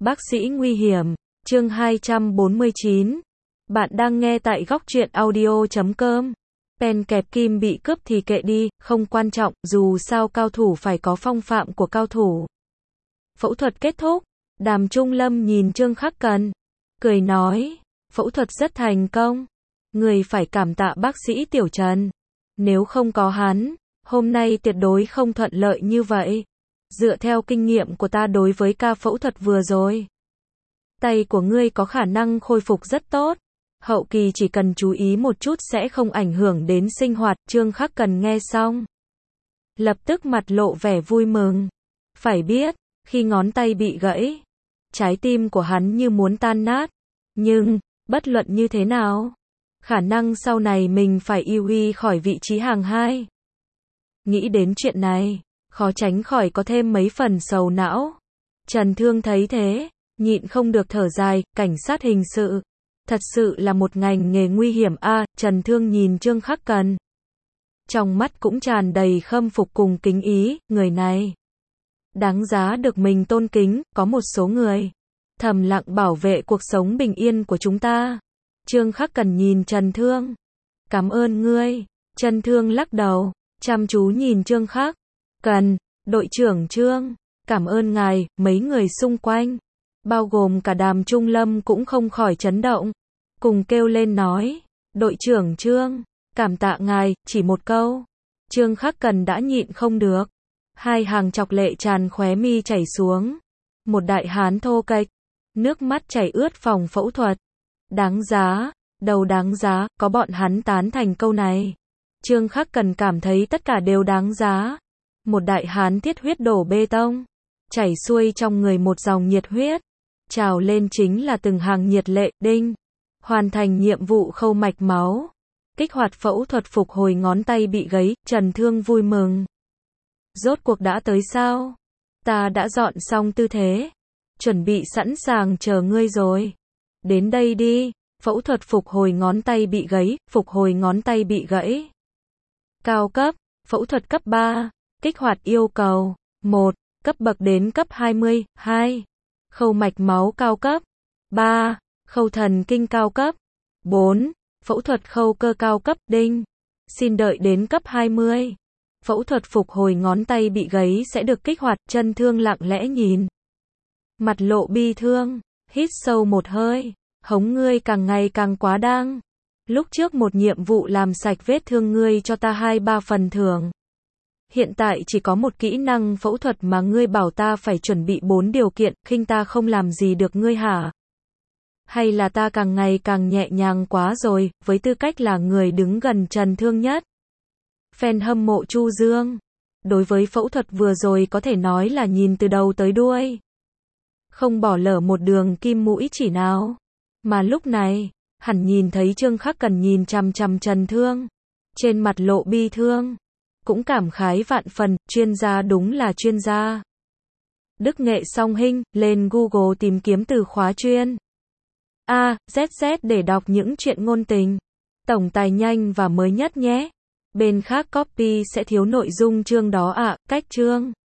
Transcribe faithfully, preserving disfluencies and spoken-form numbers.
Bác sĩ nguy hiểm, chương hai trăm bốn mươi chín. Bạn đang nghe tại góc truyện audio chấm com. Pen kẹp kim bị cướp thì kệ đi, không quan trọng, dù sao cao thủ phải có phong phạm của cao thủ. Phẫu thuật kết thúc, Đàm Trung Lâm nhìn Trương Khắc Cần, cười nói, phẫu thuật rất thành công. Người phải cảm tạ bác sĩ Tiểu Trần. Nếu không có hắn, hôm nay tuyệt đối không thuận lợi như vậy. Dựa theo kinh nghiệm của ta đối với ca phẫu thuật vừa rồi, tay của ngươi có khả năng khôi phục rất tốt. Hậu kỳ chỉ cần chú ý một chút sẽ không ảnh hưởng đến sinh hoạt. Trương Khắc Cần nghe xong, lập tức mặt lộ vẻ vui mừng. Phải biết, khi ngón tay bị gãy, trái tim của hắn như muốn tan nát. Nhưng, bất luận như thế nào, khả năng sau này mình phải yêu uy khỏi vị trí hàng hai. Nghĩ đến chuyện này, khó tránh khỏi có thêm mấy phần sầu não. Trần Thương thấy thế, nhịn không được thở dài, cảnh sát hình sự, thật sự là một ngành nghề nguy hiểm a. À, Trần Thương nhìn Trương Khắc Cần, trong mắt cũng tràn đầy khâm phục cùng kính ý, người này đáng giá được mình tôn kính. Có một số người thầm lặng bảo vệ cuộc sống bình yên của chúng ta. Trương Khắc Cần nhìn Trần Thương, cảm ơn ngươi. Trần Thương lắc đầu, chăm chú nhìn Trương Khắc Cần, đội trưởng Trương, cảm ơn ngài. Mấy người xung quanh, bao gồm cả Đàm Trung Lâm cũng không khỏi chấn động, cùng kêu lên nói, đội trưởng Trương, cảm tạ ngài. Chỉ một câu, Trương Khắc Cần đã nhịn không được, hai hàng chọc lệ tràn khóe mi chảy xuống. Một đại hán thô kệch, nước mắt chảy ướt phòng phẫu thuật. Đáng giá, đầu đáng giá, có bọn hắn tán thành câu này, Trương Khắc Cần cảm thấy tất cả đều đáng giá. Một đại hán thiết huyết đổ bê tông, chảy xuôi trong người một dòng nhiệt huyết, trào lên chính là từng hàng nhiệt lệ. Đinh, hoàn thành nhiệm vụ khâu mạch máu, kích hoạt phẫu thuật phục hồi ngón tay bị gãy. Trần Thương vui mừng, rốt cuộc đã tới sao? Ta đã dọn xong tư thế, chuẩn bị sẵn sàng chờ ngươi rồi. Đến đây đi. Phẫu thuật phục hồi ngón tay bị gãy, phục hồi ngón tay bị gãy. Cao cấp, phẫu thuật cấp ba, kích hoạt yêu cầu một, cấp bậc đến cấp hai mươi. hai. Khâu mạch máu cao cấp. ba. Khâu thần kinh cao cấp. bốn. Phẫu thuật khâu cơ cao cấp. Đinh, xin đợi đến cấp hai mươi. Phẫu thuật phục hồi ngón tay bị gãy sẽ được kích hoạt. Trần Thương lặng lẽ nhìn, mặt lộ bi thương, hít sâu một hơi, hống ngươi càng ngày càng quá đáng. Lúc trước một nhiệm vụ làm sạch vết thương ngươi cho ta hai ba phần thưởng. Hiện tại chỉ có một kỹ năng phẫu thuật mà ngươi bảo ta phải chuẩn bị bốn điều kiện, khinh ta không làm gì được ngươi hả? Hay là ta càng ngày càng nhẹ nhàng quá rồi? Với tư cách là người đứng gần Trần Thương nhất, fan hâm mộ Chu Dương, đối với phẫu thuật vừa rồi có thể nói là nhìn từ đầu tới đuôi, không bỏ lỡ một đường kim mũi chỉ nào. Mà lúc này, hẳn nhìn thấy Trương Khắc Cần nhìn chằm chằm Trần Thương, trên mặt lộ bi thương, cũng cảm khái vạn phần. Chuyên gia đúng là chuyên gia. Đức nghệ song hình, lên Google tìm kiếm từ khóa chuyên A, Z Z để đọc những chuyện ngôn tình, tổng tài nhanh và mới nhất nhé. Bên khác copy sẽ thiếu nội dung chương đó ạ. À, cách chương